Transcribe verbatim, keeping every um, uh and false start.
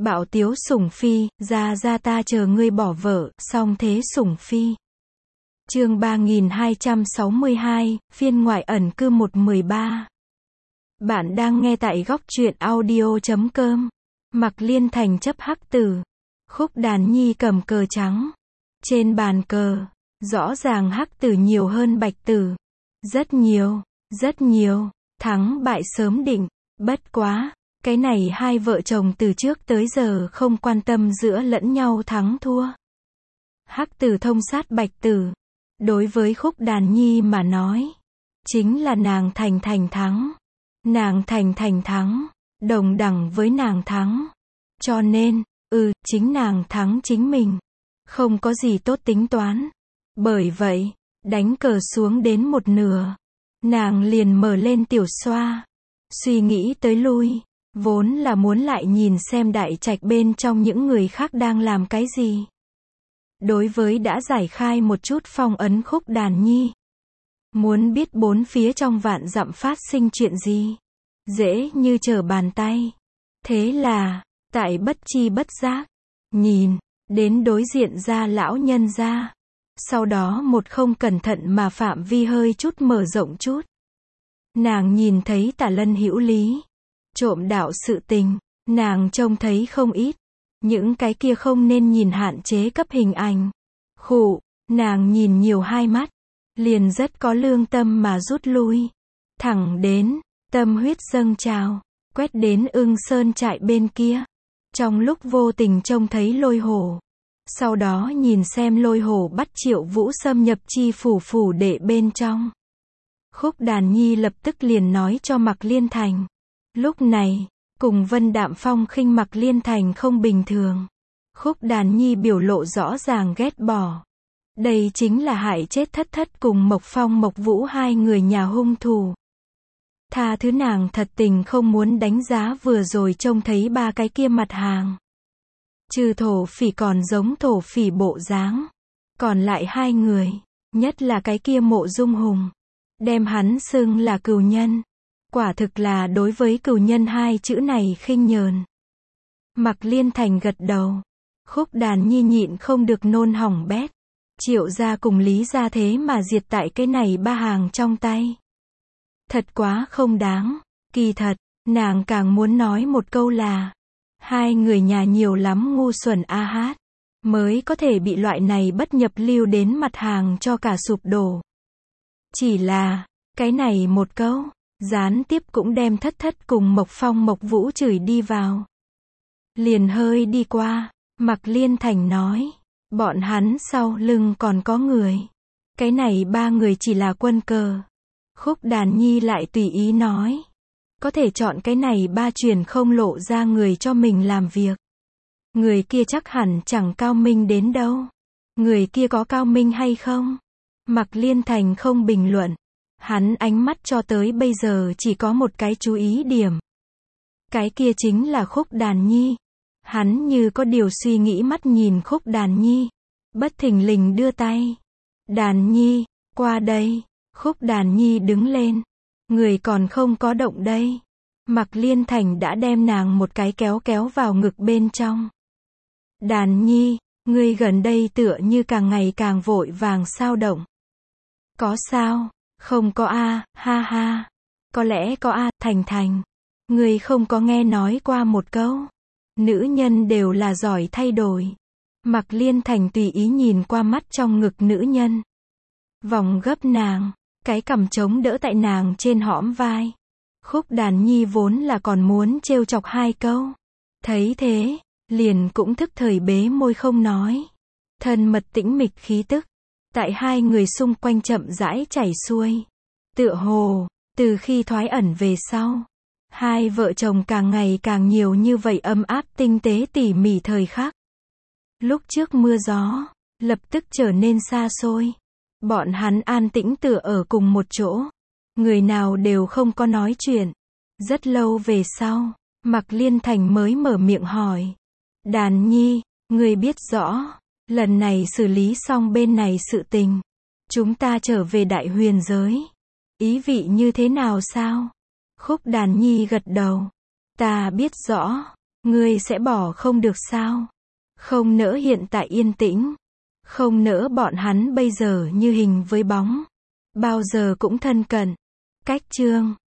Bạo tiếu sủng phi, ra ra ta chờ ngươi bỏ vợ, song thế sủng phi. Chương ba nghìn hai trăm sáu mươi hai, phiên ngoại ẩn cư một mười ba. Bạn đang nghe tại góc truyện audio chấm com. Mặc Liên Thành chấp hắc tử. Khúc Đàn Nhi cầm cờ trắng. Trên bàn cờ, rõ ràng hắc tử nhiều hơn bạch tử. Rất nhiều, rất nhiều, thắng bại sớm định. Bất quá, cái này hai vợ chồng từ trước tới giờ không quan tâm giữa lẫn nhau thắng thua. Hắc tử thông sát bạch tử. Đối với Khúc Đàn Nhi mà nói, chính là nàng thành thành thắng. Nàng thành thành thắng, đồng đẳng với nàng thắng. Cho nên, ừ, chính nàng thắng chính mình. Không có gì tốt tính toán. Bởi vậy, đánh cờ xuống đến một nửa, nàng liền mở lên tiểu xoa. Suy nghĩ tới lui, vốn là muốn lại nhìn xem đại trạch bên trong những người khác đang làm cái gì. Đối với đã giải khai một chút phong ấn Khúc Đàn Nhi, muốn biết bốn phía trong vạn dặm phát sinh chuyện gì, dễ như trở bàn tay. Thế là, tại bất chi bất giác, nhìn, đến đối diện ra lão nhân ra. Sau đó một không cẩn thận mà phạm vi hơi chút mở rộng chút. Nàng nhìn thấy Tả Lân hữu lý. Trộm đạo sự tình, nàng trông thấy không ít. Những cái kia không nên nhìn hạn chế cấp hình ảnh. Khụ, nàng nhìn nhiều hai mắt. Liền rất có lương tâm mà rút lui. Thẳng đến, tâm huyết dâng trào, quét đến Ưng Sơn trại bên kia. Trong lúc vô tình trông thấy Lôi Hổ. Sau đó nhìn xem Lôi Hổ bắt Triệu Vũ xâm nhập chi phủ phủ đệ bên trong. Khúc Đàn Nhi lập tức liền nói cho Mặc Liên Thành. Lúc này, cùng Vân Đạm Phong khinh Mặc Liên Thành không bình thường. Khúc Đàn Nhi biểu lộ rõ ràng ghét bỏ. Đây chính là hại chết Thất Thất cùng Mộc Phong Mộc Vũ hai người nhà hung thủ. Tha thứ nàng thật tình không muốn đánh giá vừa rồi trông thấy ba cái kia mặt hàng. Trừ thổ phỉ còn giống thổ phỉ bộ dáng. Còn lại hai người, nhất là cái kia Mộ Dung Hùng, đem hắn xưng là cừu nhân. Quả thực là đối với cừu nhân hai chữ này khinh nhờn. Mặc Liên Thành gật đầu. Khúc Đàn Nhi nhịn không được nôn hỏng bét. Triệu gia cùng Lý gia thế mà diệt tại cái này ba hàng trong tay. Thật quá không đáng. Kỳ thật, nàng càng muốn nói một câu là, hai người nhà nhiều lắm ngu xuẩn a hát, mới có thể bị loại này bất nhập lưu đến mặt hàng cho cả sụp đổ. Chỉ là, cái này một câu, gián tiếp cũng đem Thất Thất cùng Mộc Phong Mộc Vũ chửi đi vào. Liền hơi đi qua, Mặc Liên Thành nói, bọn hắn sau lưng còn có người. Cái này ba người chỉ là quân cờ. Khúc Đàn Nhi lại tùy ý nói, có thể chọn cái này ba truyền không lộ ra người cho mình làm việc. Người kia chắc hẳn chẳng cao minh đến đâu. Người kia có cao minh hay không? Mặc Liên Thành không bình luận. Hắn ánh mắt cho tới bây giờ chỉ có một cái chú ý điểm. Cái kia chính là Khúc Đàn Nhi. Hắn như có điều suy nghĩ mắt nhìn Khúc Đàn Nhi. Bất thình lình đưa tay. Đàn Nhi, qua đây. Khúc Đàn Nhi đứng lên. Người còn không có động đây. Mặc Liên Thành đã đem nàng một cái kéo kéo vào ngực bên trong. Đàn Nhi, ngươi gần đây tựa như càng ngày càng vội vàng sao động. Có sao? Không có a, ha ha. Có lẽ có a, Thành Thành. Ngươi không có nghe nói qua một câu. Nữ nhân đều là giỏi thay đổi. Mặc Liên Thành tùy ý nhìn qua mắt trong ngực nữ nhân. Vòng gấp nàng. Cái cằm chống đỡ tại nàng trên hõm vai. Khúc Đàn Nhi vốn là còn muốn trêu chọc hai câu. Thấy thế, liền cũng thức thời bế môi không nói. Thân mật tĩnh mịch khí tức. Tại hai người xung quanh chậm rãi chảy xuôi. Tựa hồ, từ khi thoái ẩn về sau. Hai vợ chồng càng ngày càng nhiều như vậy ấm áp tinh tế tỉ mỉ thời khắc. Lúc trước mưa gió, lập tức trở nên xa xôi. Bọn hắn an tĩnh tựa ở cùng một chỗ. Người nào đều không có nói chuyện. Rất lâu về sau, Mặc Liên Thành mới mở miệng hỏi. Đàn Nhi, ngươi biết rõ, lần này xử lý xong bên này sự tình. Chúng ta trở về Đại Huyền giới. Ý vị như thế nào sao? Khúc Đàn Nhi gật đầu. Ta biết rõ. Ngươi sẽ bỏ không được sao? Không nỡ hiện tại yên tĩnh. Không nỡ bọn hắn bây giờ như hình với bóng. Bao giờ cũng thân cận. Cách chương